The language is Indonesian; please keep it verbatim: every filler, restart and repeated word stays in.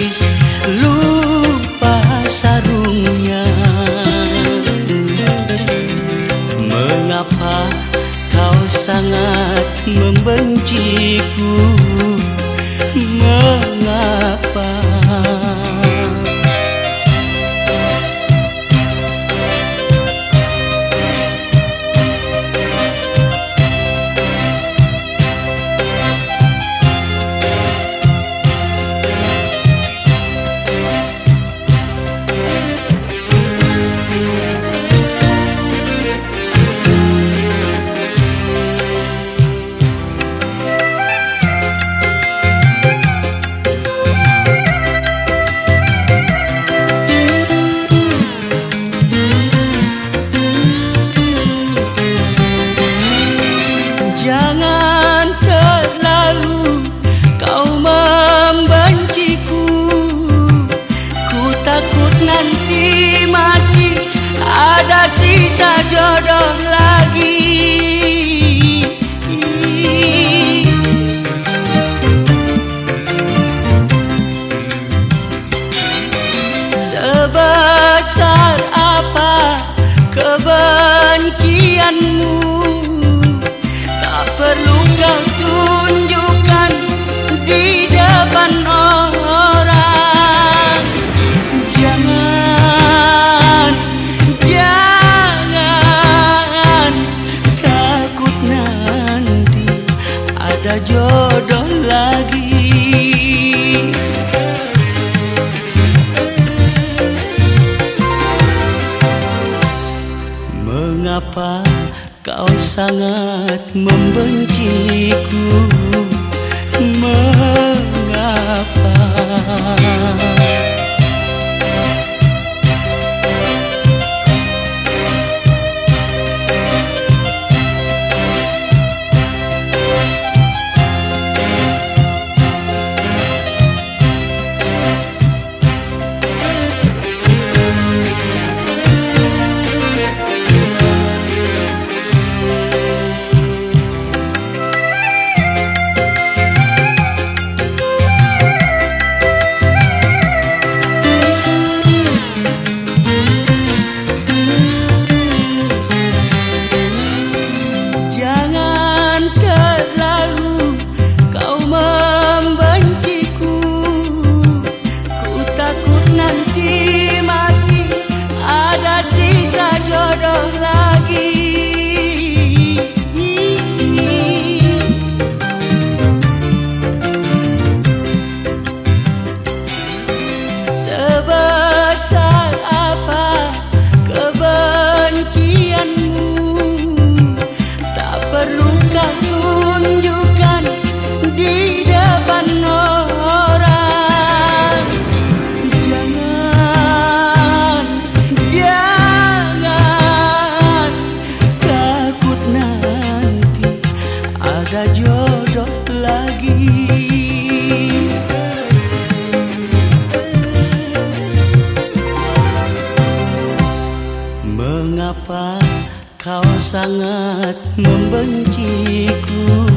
gadis lupa sarungnya. Mengapa kau sangat membenciku? Mengapa? Jangan terlalu kau membenciku. Ku takut nanti masih ada sisa jodoh lagi. Sebesar apa kebencianmu, perlu kau tunjukkan di depan orang. Jangan, jangan takut nanti ada jodoh lagi. Mengapa kau sangat membenciku? Mengapa? Sebesar apa kebencianmu, tak perlu kau tunjukkan di depan orang. Jangan, jangan takut nanti ada jodoh lagi. Mengapa kau sangat membenciku?